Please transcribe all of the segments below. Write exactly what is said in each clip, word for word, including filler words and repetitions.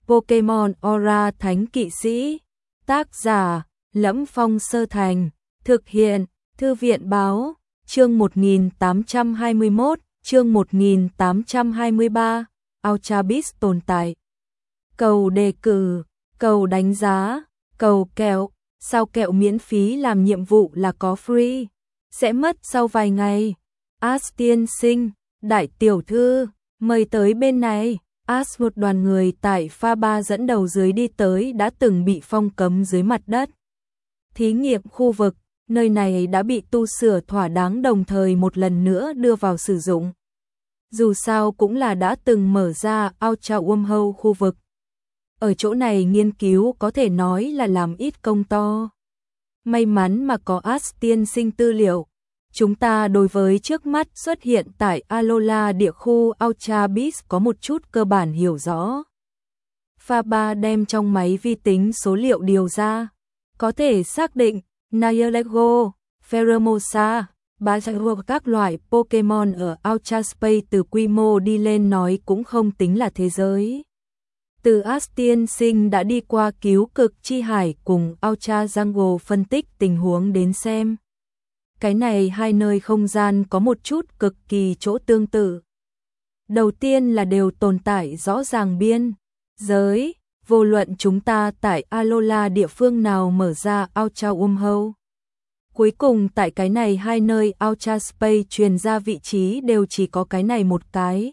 Pokemon Aura Thánh Kỵ Sĩ. Tác giả: Lẫm Phong Sơ Thành. Thực hiện: Thư viện Báo. Chương một nghìn tám trăm hai mươi mốt, chương một nghìn tám trăm hai mươi ba, Ultra Beast tồn tại. Cầu đề cử, cầu đánh giá, cầu kẹo, sao kẹo miễn phí làm nhiệm vụ là có free, sẽ mất sau vài ngày. As tiên sinh, đại tiểu thư, mời tới bên này. As, một đoàn người tại pha ba dẫn đầu dưới đi tới đã từng bị phong cấm dưới mặt đất. Thí nghiệm khu vực, nơi này đã bị tu sửa thỏa đáng đồng thời một lần nữa đưa vào sử dụng. Dù sao cũng là đã từng mở ra Ultra Wormhole khu vực. Ở chỗ này nghiên cứu có thể nói là làm ít công to. May mắn mà có As tiên sinh tư liệu. Chúng ta đối với trước mắt xuất hiện tại Alola địa khu Ultra Beast có một chút cơ bản hiểu rõ. Pha ba đem trong máy vi tính số liệu điều ra. Có thể xác định Nihilego, Pheromosa, Basagor các loại Pokemon ở Ultra Space từ quy mô đi lên nói cũng không tính là thế giới. Từ As tiên sinh đã đi qua cứu cực chi hải cùng Ultra Jungle phân tích tình huống đến xem. Cái này hai nơi không gian có một chút cực kỳ chỗ tương tự. Đầu tiên là đều tồn tại rõ ràng biên giới, vô luận chúng ta tại Alola địa phương nào mở ra Ultra Wormhole. Cuối cùng tại cái này hai nơi Ultra Space truyền ra vị trí đều chỉ có cái này một cái.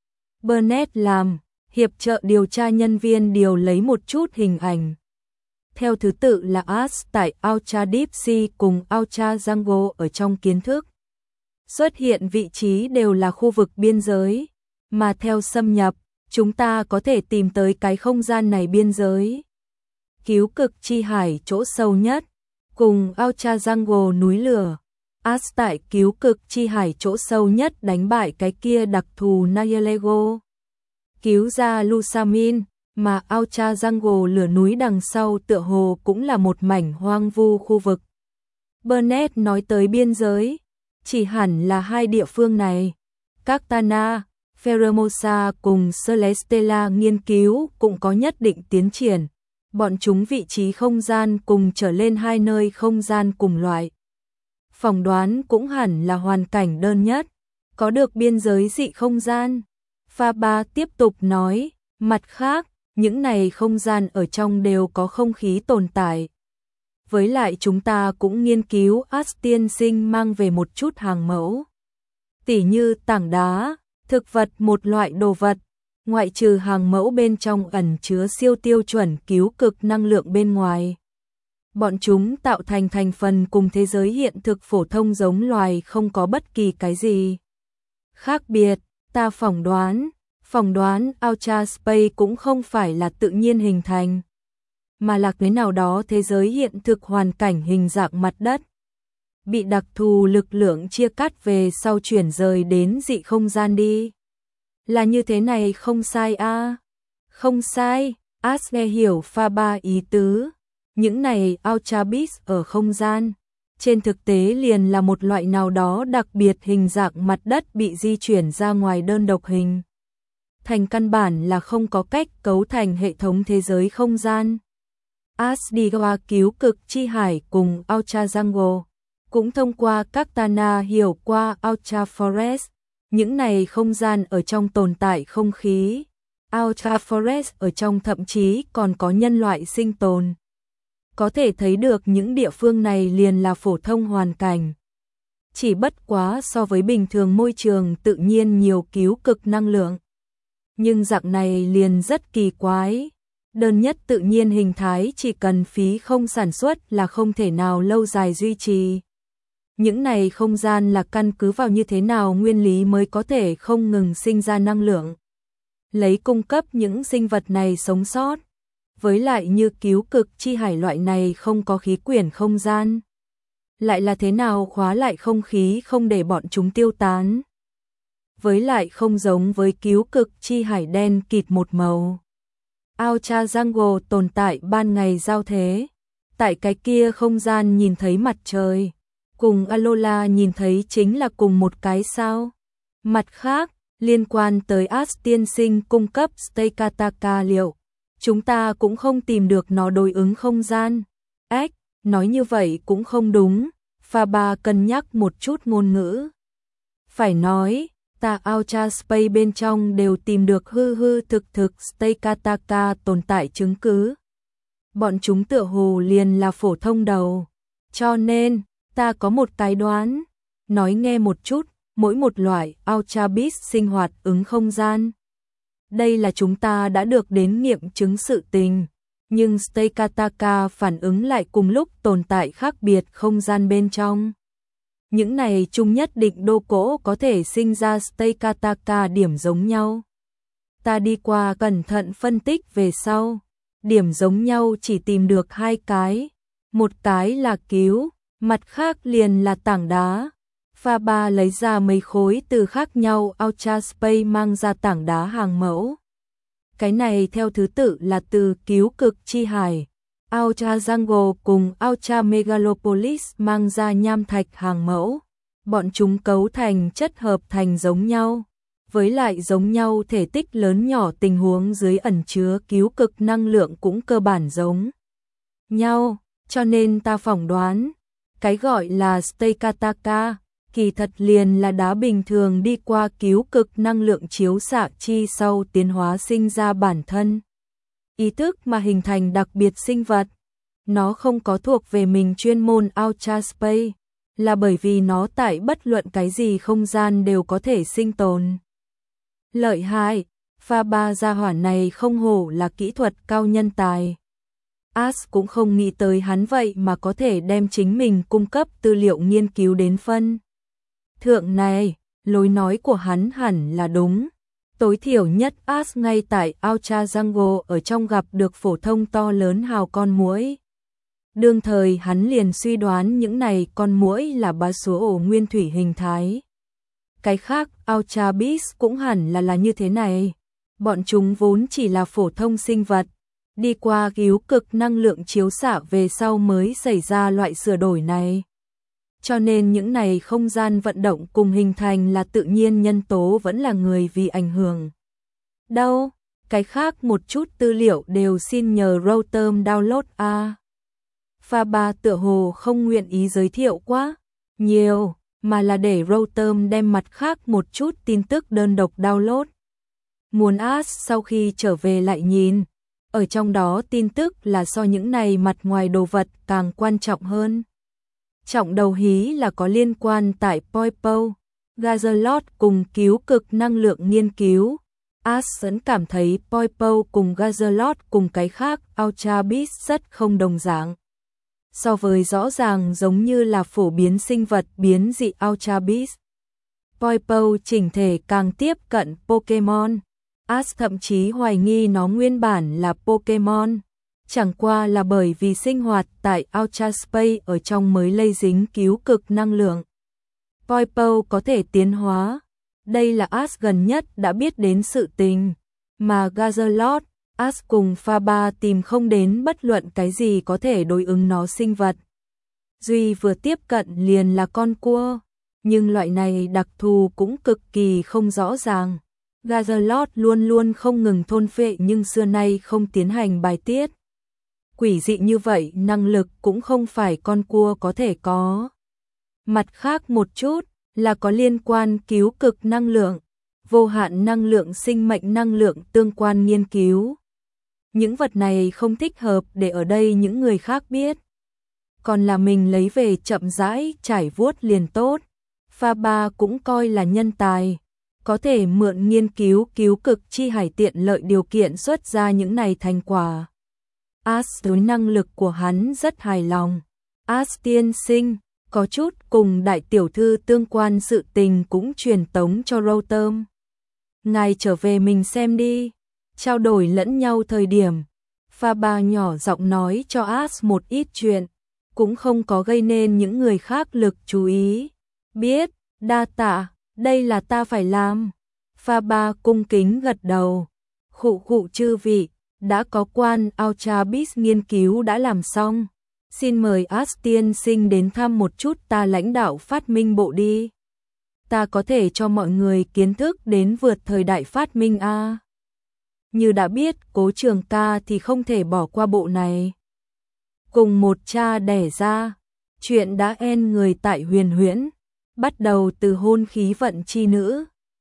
Burnett làm, hiệp trợ điều tra nhân viên điều lấy một chút hình ảnh. Theo thứ tự là As tại Ultra Deep Sea cùng Ultra Jungle ở trong kiến thức. Xuất hiện vị trí đều là khu vực biên giới, mà theo xâm nhập, chúng ta có thể tìm tới cái không gian này biên giới. Cứu cực chi hải chỗ sâu nhất, cùng Ultra Jungle núi lửa. As tại cứu cực chi hải chỗ sâu nhất đánh bại cái kia đặc thù Nihilego. Cứu ra Lusamin, mà Ultra Jungle lửa núi đằng sau tựa hồ cũng là một mảnh hoang vu khu vực. Burnett nói tới biên giới, chỉ hẳn là hai địa phương này. Cactana, Pheromosa cùng Celestella nghiên cứu cũng có nhất định tiến triển. Bọn chúng vị trí không gian cùng trở lên hai nơi không gian cùng loại. Phỏng đoán cũng hẳn là hoàn cảnh đơn nhất, có được biên giới dị không gian. Pha ba tiếp tục nói, mặt khác, những này không gian ở trong đều có không khí tồn tại. Với lại chúng ta cũng nghiên cứu As tiên sinh mang về một chút hàng mẫu. Tỉ như tảng đá, thực vật một loại đồ vật, ngoại trừ hàng mẫu bên trong ẩn chứa siêu tiêu chuẩn cứu cực năng lượng bên ngoài. Bọn chúng tạo thành thành phần cùng thế giới hiện thực phổ thông giống loài không có bất kỳ cái gì khác biệt. Ta phỏng đoán, phỏng đoán Ultra Space cũng không phải là tự nhiên hình thành, mà là cái nào đó thế giới hiện thực hoàn cảnh hình dạng mặt đất. Bị đặc thù lực lượng chia cắt về sau chuyển rời đến dị không gian đi. Là như thế này không sai a à? Không sai, As nghe hiểu pha ba ý tứ. Những này Ultra Beast ở không gian, trên thực tế liền là một loại nào đó đặc biệt hình dạng mặt đất bị di chuyển ra ngoài đơn độc hình. Thành căn bản là không có cách cấu thành hệ thống thế giới không gian. As đi qua cứu cực chi hải cùng Ultra Jungle, cũng thông qua Cactana hiểu qua Ultra Forest. Những này không gian ở trong tồn tại không khí. Ultra Forest ở trong thậm chí còn có nhân loại sinh tồn. Có thể thấy được những địa phương này liền là phổ thông hoàn cảnh. Chỉ bất quá so với bình thường môi trường tự nhiên nhiều cứu cực năng lượng. Nhưng dạng này liền rất kỳ quái. Đơn nhất tự nhiên hình thái chỉ cần phí không sản xuất là không thể nào lâu dài duy trì. Những này không gian là căn cứ vào như thế nào nguyên lý mới có thể không ngừng sinh ra năng lượng, lấy cung cấp những sinh vật này sống sót. Với lại như cứu cực chi hải loại này không có khí quyển không gian, lại là thế nào khóa lại không khí không để bọn chúng tiêu tán. Với lại không giống với cứu cực chi hải đen kịt một màu. Ultra Jungle tồn tại ban ngày giao thế. Tại cái kia không gian nhìn thấy mặt trời, cùng Alola nhìn thấy chính là cùng một cái sao. Mặt khác, liên quan tới As tiên sinh cung cấp Stakataka liệu, chúng ta cũng không tìm được nó đối ứng không gian. Ếch, nói như vậy cũng không đúng, Faber cân nhắc một chút ngôn ngữ. Phải nói, ta Ultra Space bên trong đều tìm được hư hư thực thực Stakataka tồn tại chứng cứ. Bọn chúng tựa hồ liền là phổ thông đầu. Cho nên, ta có một cái đoán, nói nghe một chút, mỗi một loại Ultra Beast sinh hoạt ứng không gian. Đây là chúng ta đã được đến nghiệm chứng sự tình, nhưng Stakataka phản ứng lại cùng lúc tồn tại khác biệt không gian bên trong. Những này chung nhất định đô cỗ có thể sinh ra Stakataka điểm giống nhau. Ta đi qua cẩn thận phân tích về sau, điểm giống nhau chỉ tìm được hai cái, một cái là cứu, mặt khác liền là tảng đá. Faber lấy ra mấy khối từ khác nhau Ultra Space mang ra tảng đá hàng mẫu. Cái này theo thứ tự là từ cứu cực chi hải, Ultra Jungle cùng Ultra Megalopolis mang ra nham thạch hàng mẫu. Bọn chúng cấu thành chất hợp thành giống nhau, với lại giống nhau thể tích lớn nhỏ tình huống dưới ẩn chứa cứu cực năng lượng cũng cơ bản giống nhau, cho nên ta phỏng đoán, cái gọi là Stakataka kỳ thật liền là đá bình thường đi qua cứu cực năng lượng chiếu xạ chi sau tiến hóa sinh ra bản thân. Ý thức mà hình thành đặc biệt sinh vật, nó không có thuộc về mình chuyên môn Ultra Space, là bởi vì nó tại bất luận cái gì không gian đều có thể sinh tồn. Lợi hại, Faber gia hỏa này không hổ là kỹ thuật cao nhân tài. Ash cũng không nghĩ tới hắn vậy mà có thể đem chính mình cung cấp tư liệu nghiên cứu đến phân thượng này, lối nói của hắn hẳn là đúng. Tối thiểu nhất Ash ngay tại Ultra Jungle ở trong gặp được phổ thông to lớn hào con muỗi. Đương thời hắn liền suy đoán những này con muỗi là bá số ổ nguyên thủy hình thái. Cái khác, Ultra Beast cũng hẳn là là như thế này. Bọn chúng vốn chỉ là phổ thông sinh vật, đi qua cứu cực năng lượng chiếu xạ về sau mới xảy ra loại sửa đổi này. Cho nên những này không gian vận động cùng hình thành là tự nhiên nhân tố vẫn là người vì ảnh hưởng. Đâu, cái khác một chút tư liệu đều xin nhờ Rotem download a. Faber tựa hồ không nguyện ý giới thiệu quá nhiều, mà là để Rotem đem mặt khác một chút tin tức đơn độc download. Muốn Ash sau khi trở về lại nhìn, ở trong đó tin tức là so những này mặt ngoài đồ vật càng quan trọng hơn. Trọng đầu hí là có liên quan tại Poipo, Gazalot cùng cứu cực năng lượng nghiên cứu. Ash vẫn cảm thấy Poipo cùng Gazalot cùng cái khác Ultra Beast rất không đồng dạng. So với rõ ràng giống như là phổ biến sinh vật biến dị Ultra Beast. Poipo chỉnh thể càng tiếp cận Pokemon. Ash thậm chí hoài nghi nó nguyên bản là Pokemon. Chẳng qua là bởi vì sinh hoạt tại Ultra Space ở trong mới lây dính cứu cực năng lượng. Poipo có thể tiến hóa. Đây là Ash gần nhất đã biết đến sự tình. Mà Gazalot, Ash cùng Faber tìm không đến bất luận cái gì có thể đối ứng nó sinh vật. Duy vừa tiếp cận liền là con cua, nhưng loại này đặc thù cũng cực kỳ không rõ ràng. Gazalot luôn luôn không ngừng thôn phệ nhưng xưa nay không tiến hành bài tiết. Quỷ dị như vậy năng lực cũng không phải con cua có thể có. Mặt khác một chút là có liên quan cứu cực năng lượng, vô hạn năng lượng sinh mệnh năng lượng tương quan nghiên cứu. Những vật này không thích hợp để ở đây những người khác biết. Còn là mình lấy về chậm rãi trải vuốt liền tốt. Faber cũng coi là nhân tài, có thể mượn nghiên cứu cứu cực chi hải tiện lợi điều kiện xuất ra những này thành quả. Ash đối năng lực của hắn rất hài lòng. Ash tiên sinh, có chút cùng đại tiểu thư tương quan sự tình cũng truyền tống cho Rotem. Ngài trở về mình xem đi. Trao đổi lẫn nhau thời điểm, Faber nhỏ giọng nói cho Ash một ít chuyện, cũng không có gây nên những người khác lực chú ý. Biết, đa tạ, đây là ta phải làm. Faber cung kính gật đầu. Khụ khụ chư vị, đã có quan Ultra Beast nghiên cứu đã làm xong. Xin mời Ash tiên sinh đến thăm một chút ta lãnh đạo phát minh bộ đi. Ta có thể cho mọi người kiến thức đến vượt thời đại phát minh a. như đã biết Cố Trường Ca thì không thể bỏ qua bộ này. Cùng một cha đẻ ra, chuyện đã en người tại Huyền Huyễn, bắt đầu từ hôn khí vận chi nữ,